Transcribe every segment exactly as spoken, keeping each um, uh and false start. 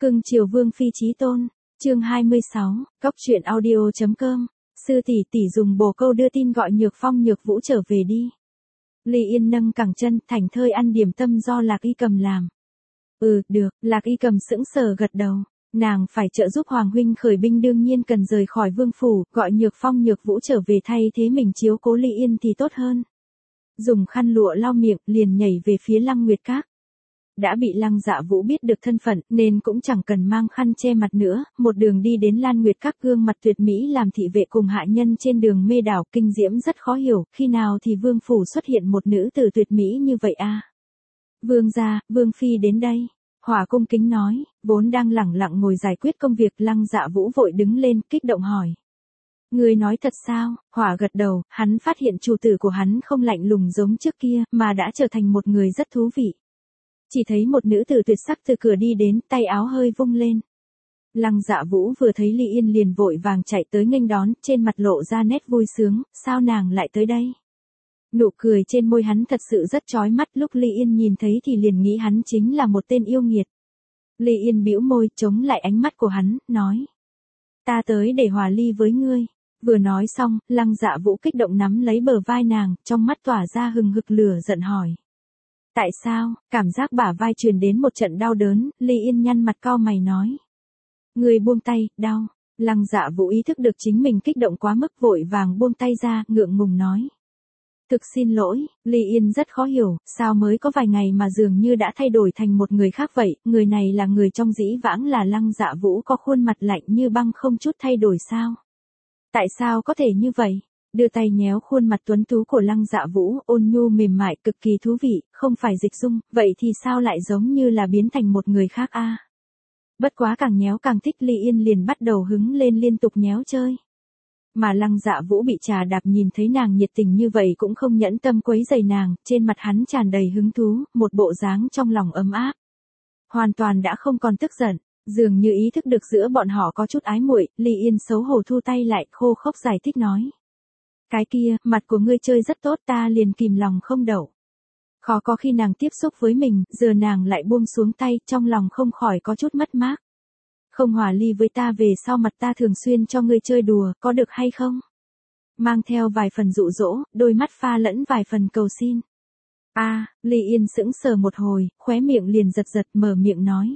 Cưng chiều vương phi chí tôn, chương hai mươi sáu, cốc truyện audio.com, sư tỷ tỷ dùng bồ câu đưa tin gọi Nhược Phong Nhược Vũ trở về đi. Ly Yên nâng cẳng chân, thảnh thơi ăn điểm tâm do Lạc Y Cầm làm. Ừ, được, Lạc Y Cầm sững sờ gật đầu. Nàng phải trợ giúp Hoàng huynh khởi binh đương nhiên cần rời khỏi vương phủ, gọi Nhược Phong Nhược Vũ trở về thay thế mình chiếu cố Ly Yên thì tốt hơn. Dùng khăn lụa lau miệng, liền nhảy về phía Lăng Nguyệt Các. Đã bị Lăng Dạ Vũ biết được thân phận, nên cũng chẳng cần mang khăn che mặt nữa, một đường đi đến Lan Nguyệt Các, gương mặt tuyệt mỹ làm thị vệ cùng hạ nhân trên đường mê đảo, kinh diễm rất khó hiểu, khi nào thì vương phủ xuất hiện một nữ tử tuyệt mỹ như vậy a? Vương gia, vương phi đến đây. Hỏa cung kính nói, vốn đang lẳng lặng ngồi giải quyết công việc, Lăng Dạ Vũ vội đứng lên, kích động hỏi. Người nói thật sao? Hỏa gật đầu, hắn phát hiện chủ tử của hắn không lạnh lùng giống trước kia, mà đã trở thành một người rất thú vị. Chỉ thấy một nữ tử tuyệt sắc từ cửa đi đến, tay áo hơi vung lên. Lăng Dạ Vũ vừa thấy Ly Yên liền vội vàng chạy tới nghênh đón, trên mặt lộ ra nét vui sướng, sao nàng lại tới đây? Nụ cười trên môi hắn thật sự rất chói mắt, lúc Ly Yên nhìn thấy thì liền nghĩ hắn chính là một tên yêu nghiệt. Ly Yên bĩu môi, chống lại ánh mắt của hắn, nói. Ta tới để hòa ly với ngươi. Vừa nói xong, Lăng Dạ Vũ kích động nắm lấy bờ vai nàng, trong mắt tỏa ra hừng hực lửa giận hỏi. Tại sao? Cảm giác bả vai truyền đến một trận đau đớn, Ly Yên nhăn mặt cau mày nói. Người buông tay, đau. Lăng Dạ Vũ ý thức được chính mình kích động quá mức, vội vàng buông tay ra, ngượng ngùng nói. Thực xin lỗi, Ly Yên rất khó hiểu, sao mới có vài ngày mà dường như đã thay đổi thành một người khác vậy, người này là người trong dĩ vãng là Lăng Dạ Vũ, có khuôn mặt lạnh như băng không chút thay đổi sao? Tại sao có thể như vậy? Đưa tay nhéo khuôn mặt tuấn tú của Lăng Dạ Vũ, ôn nhu mềm mại, cực kỳ thú vị, không phải dịch dung, vậy thì sao lại giống như là biến thành một người khác a? Bất quá càng nhéo càng thích, Ly Yên liền bắt đầu hứng lên liên tục nhéo chơi. Mà Lăng Dạ Vũ bị trà đạp nhìn thấy nàng nhiệt tình như vậy cũng không nhẫn tâm quấy rầy nàng, trên mặt hắn tràn đầy hứng thú, một bộ dáng trong lòng ấm áp. Hoàn toàn đã không còn tức giận, dường như ý thức được giữa bọn họ có chút ái muội, Ly Yên xấu hổ thu tay lại, khô khốc giải thích nói. Cái kia, mặt của ngươi chơi rất tốt, ta liền kìm lòng không đậu. Khó có khi nàng tiếp xúc với mình, giờ nàng lại buông xuống tay, trong lòng không khỏi có chút mất mát. Không hòa ly với ta về sau, mặt ta thường xuyên cho ngươi chơi đùa, có được hay không? Mang theo vài phần dụ dỗ, đôi mắt pha lẫn vài phần cầu xin. A, à, Ly Yên sững sờ một hồi, khóe miệng liền giật giật, mở miệng nói.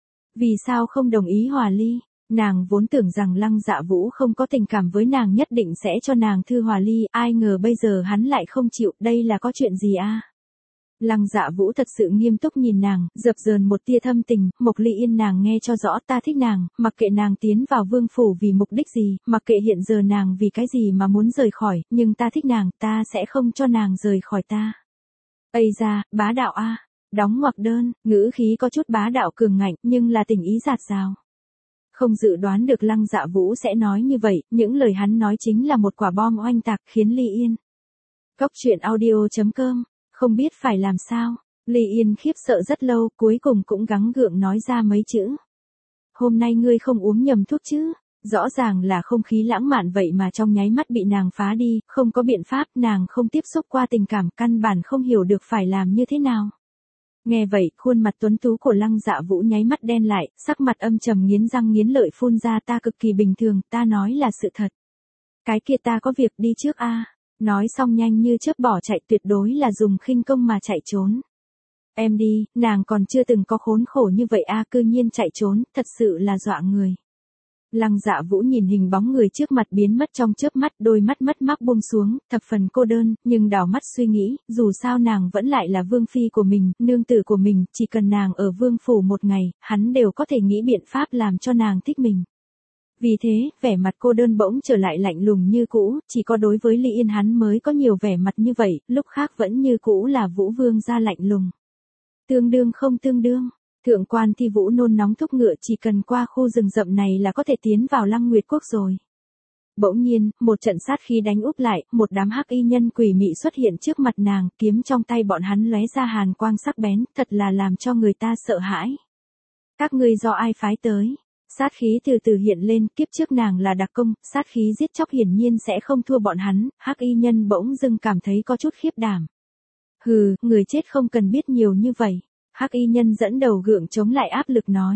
Vì sao không đồng ý hòa ly? Nàng vốn tưởng rằng Lăng Dạ Vũ không có tình cảm với nàng, nhất định sẽ cho nàng thư hòa ly, ai ngờ bây giờ hắn lại không chịu, đây là có chuyện gì a? À? Lăng Dạ Vũ thật sự nghiêm túc nhìn nàng, dập dờn một tia thâm tình, Mộc Ly Yên nàng nghe cho rõ, ta thích nàng, mặc kệ nàng tiến vào vương phủ vì mục đích gì, mặc kệ hiện giờ nàng vì cái gì mà muốn rời khỏi, nhưng ta thích nàng, ta sẽ không cho nàng rời khỏi ta. Ây da, bá đạo a, à. Đóng ngoặc đơn, ngữ khí có chút bá đạo cường ngạnh, nhưng là tình ý dạt dào. Không dự đoán được Lăng Dạ Vũ sẽ nói như vậy, những lời hắn nói chính là một quả bom oanh tạc, khiến Ly Yên. Cốc truyện audio.com, không biết phải làm sao, Ly Yên khiếp sợ rất lâu, cuối cùng cũng gắng gượng nói ra mấy chữ. Hôm nay ngươi không uống nhầm thuốc chứ? Rõ ràng là không khí lãng mạn vậy mà trong nháy mắt bị nàng phá đi, không có biện pháp, nàng không tiếp xúc qua tình cảm, căn bản không hiểu được phải làm như thế nào. Nghe vậy, khuôn mặt tuấn tú của Lăng Dạ Vũ nháy mắt đen lại, sắc mặt âm trầm, nghiến răng nghiến lợi phun ra, ta cực kỳ bình thường, ta nói là sự thật. Cái kia ta có việc đi trước a. À. Nói xong nhanh như chớp bỏ chạy, tuyệt đối là dùng khinh công mà chạy trốn. Em đi, nàng còn chưa từng có khốn khổ như vậy a, à, cư nhiên chạy trốn, thật sự là dọa người. Lăng Dạ Vũ nhìn hình bóng người trước mặt biến mất trong chớp mắt, đôi mắt mất mát buông xuống, thập phần cô đơn, nhưng đảo mắt suy nghĩ, dù sao nàng vẫn lại là vương phi của mình, nương tử của mình, chỉ cần nàng ở vương phủ một ngày, hắn đều có thể nghĩ biện pháp làm cho nàng thích mình. Vì thế, vẻ mặt cô đơn bỗng trở lại lạnh lùng như cũ, chỉ có đối với Ly Yên hắn mới có nhiều vẻ mặt như vậy, lúc khác vẫn như cũ là Vũ Vương gia lạnh lùng. Tương đương không tương đương. Thượng quan Thi Vũ nôn nóng thúc ngựa, chỉ cần qua khu rừng rậm này là có thể tiến vào Lăng Nguyệt Quốc rồi. Bỗng nhiên, một trận sát khí đánh úp lại, một đám hắc y nhân quỷ mị xuất hiện trước mặt nàng, kiếm trong tay bọn hắn lóe ra hàn quang sắc bén, thật là làm cho người ta sợ hãi. Các ngươi do ai phái tới? Sát khí từ từ hiện lên, kiếp trước nàng là đặc công, sát khí giết chóc hiển nhiên sẽ không thua bọn hắn, hắc y nhân bỗng dưng cảm thấy có chút khiếp đảm. Hừ, người chết không cần biết nhiều như vậy. Hắc y nhân dẫn đầu gượng chống lại áp lực nói.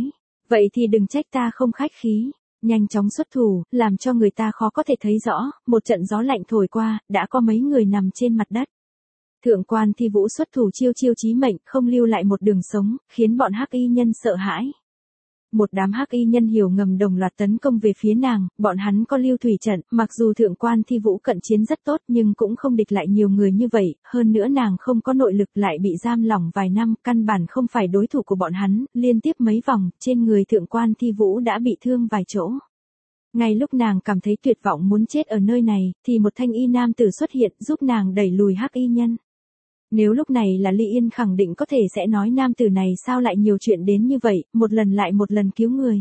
Vậy thì đừng trách ta không khách khí. Nhanh chóng xuất thủ, làm cho người ta khó có thể thấy rõ, một trận gió lạnh thổi qua, đã có mấy người nằm trên mặt đất. Thượng quan Thi Vũ xuất thủ chiêu chiêu chí mệnh, không lưu lại một đường sống, khiến bọn hắc y nhân sợ hãi. Một đám hắc y nhân hiểu ngầm đồng loạt tấn công về phía nàng, bọn hắn có lưu thủy trận, mặc dù thượng quan Thi Vũ cận chiến rất tốt nhưng cũng không địch lại nhiều người như vậy, hơn nữa nàng không có nội lực lại bị giam lỏng vài năm, căn bản không phải đối thủ của bọn hắn, liên tiếp mấy vòng, trên người thượng quan Thi Vũ đã bị thương vài chỗ. Ngay lúc nàng cảm thấy tuyệt vọng muốn chết ở nơi này, thì một thanh y nam tử xuất hiện giúp nàng đẩy lùi hắc y nhân. Nếu lúc này là Ly Yên khẳng định có thể sẽ nói nam tử này sao lại nhiều chuyện đến như vậy, một lần lại một lần cứu người.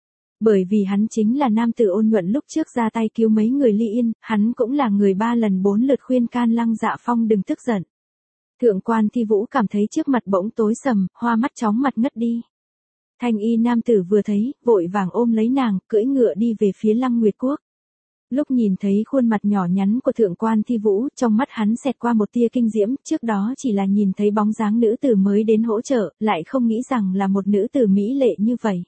Bởi vì hắn chính là nam tử ôn nhuận lúc trước ra tay cứu mấy người Ly Yên, hắn cũng là người ba lần bốn lượt khuyên can Lăng Dạ Phong đừng tức giận. Thượng quan Thi Vũ cảm thấy trước mặt bỗng tối sầm, hoa mắt chóng mặt ngất đi. Thanh y nam tử vừa thấy, vội vàng ôm lấy nàng, cưỡi ngựa đi về phía Lăng Nguyệt Quốc. Lúc nhìn thấy khuôn mặt nhỏ nhắn của thượng quan Thi Vũ, trong mắt hắn xẹt qua một tia kinh diễm, trước đó chỉ là nhìn thấy bóng dáng nữ tử mới đến hỗ trợ, lại không nghĩ rằng là một nữ tử mỹ lệ như vậy.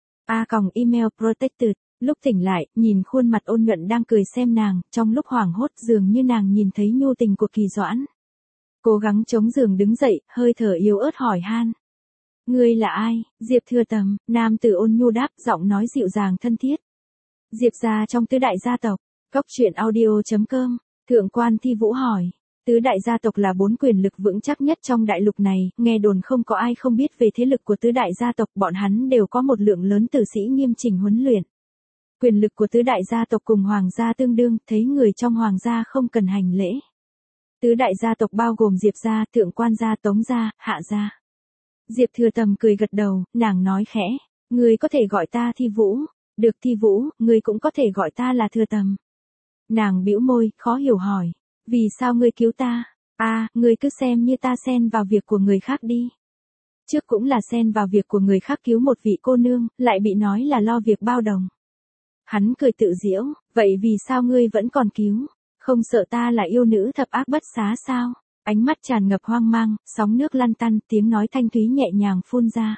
A còng email protected, lúc tỉnh lại, nhìn khuôn mặt ôn nhuận đang cười xem nàng, trong lúc hoảng hốt dường như nàng nhìn thấy nhu tình của Kỳ Doãn. Cố gắng chống giường đứng dậy, hơi thở yếu ớt hỏi han. Ngươi là ai? Diệp Thừa Tầm, nam tử ôn nhu đáp, giọng nói dịu dàng thân thiết. Diệp gia trong tứ đại gia tộc, cốc truyện audio chấm com, thượng quan Thi Vũ hỏi. Tứ đại gia tộc là bốn quyền lực vững chắc nhất trong đại lục này, nghe đồn không có ai không biết về thế lực của tứ đại gia tộc, bọn hắn đều có một lượng lớn tử sĩ nghiêm chỉnh huấn luyện. Quyền lực của tứ đại gia tộc cùng hoàng gia tương đương, thấy người trong hoàng gia không cần hành lễ. Tứ đại gia tộc bao gồm Diệp gia, thượng quan gia, Tống gia, Hạ gia. Diệp Thừa Tầm cười gật đầu, nàng nói khẽ, ngươi có thể gọi ta Thi Vũ. Được Thi Vũ, ngươi cũng có thể gọi ta là Thừa Tầm. Nàng bĩu môi, khó hiểu hỏi, vì sao ngươi cứu ta? A, à, ngươi cứ xem như ta xen vào việc của người khác đi. Trước cũng là xen vào việc của người khác cứu một vị cô nương, lại bị nói là lo việc bao đồng. Hắn cười tự giễu, vậy vì sao ngươi vẫn còn cứu? Không sợ ta là yêu nữ thập ác bất xá sao? Ánh mắt tràn ngập hoang mang, sóng nước lăn tăn, tiếng nói thanh thúy nhẹ nhàng phun ra.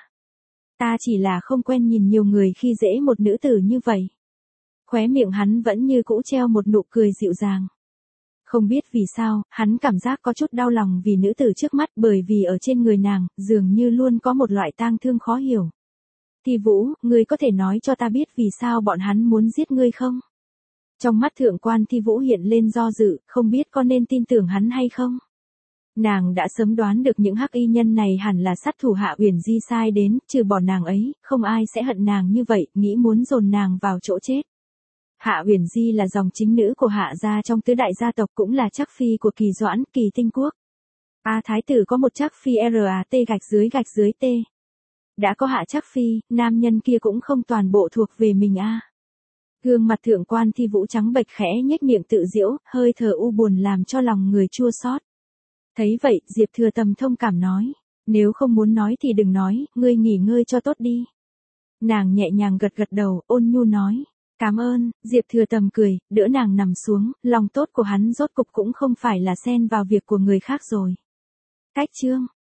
Ta chỉ là không quen nhìn nhiều người khi dễ một nữ tử như vậy. Khóe miệng hắn vẫn như cũ treo một nụ cười dịu dàng. Không biết vì sao, hắn cảm giác có chút đau lòng vì nữ tử trước mắt bởi vì ở trên người nàng, dường như luôn có một loại tang thương khó hiểu. Thi Vũ, ngươi có thể nói cho ta biết vì sao bọn hắn muốn giết ngươi không? Trong mắt thượng quan Thi Vũ hiện lên do dự, không biết có nên tin tưởng hắn hay không? Nàng đã sớm đoán được những hắc y nhân này hẳn là sát thủ Hạ Uyển Di sai đến, trừ bỏ nàng ấy, không ai sẽ hận nàng như vậy, nghĩ muốn dồn nàng vào chỗ chết. Hạ Uyển Di là dòng chính nữ của Hạ gia trong tứ đại gia tộc, cũng là trắc phi của Kỳ Doãn, Kỳ Tinh Quốc. A thái tử có một trắc phi rat gạch dưới gạch dưới t. Đã có Hạ trắc phi, nam nhân kia cũng không toàn bộ thuộc về mình a. Gương mặt thượng quan Thi Vũ trắng bệch khẽ nhếch miệng tự giễu, hơi thở u buồn làm cho lòng người chua xót. Thấy vậy, Diệp Thừa Tầm thông cảm nói, nếu không muốn nói thì đừng nói, ngươi nghỉ ngơi cho tốt đi. Nàng nhẹ nhàng gật gật đầu, ôn nhu nói, cảm ơn. Diệp Thừa Tầm cười, đỡ nàng nằm xuống, lòng tốt của hắn rốt cục cũng không phải là xen vào việc của người khác rồi. Cách chương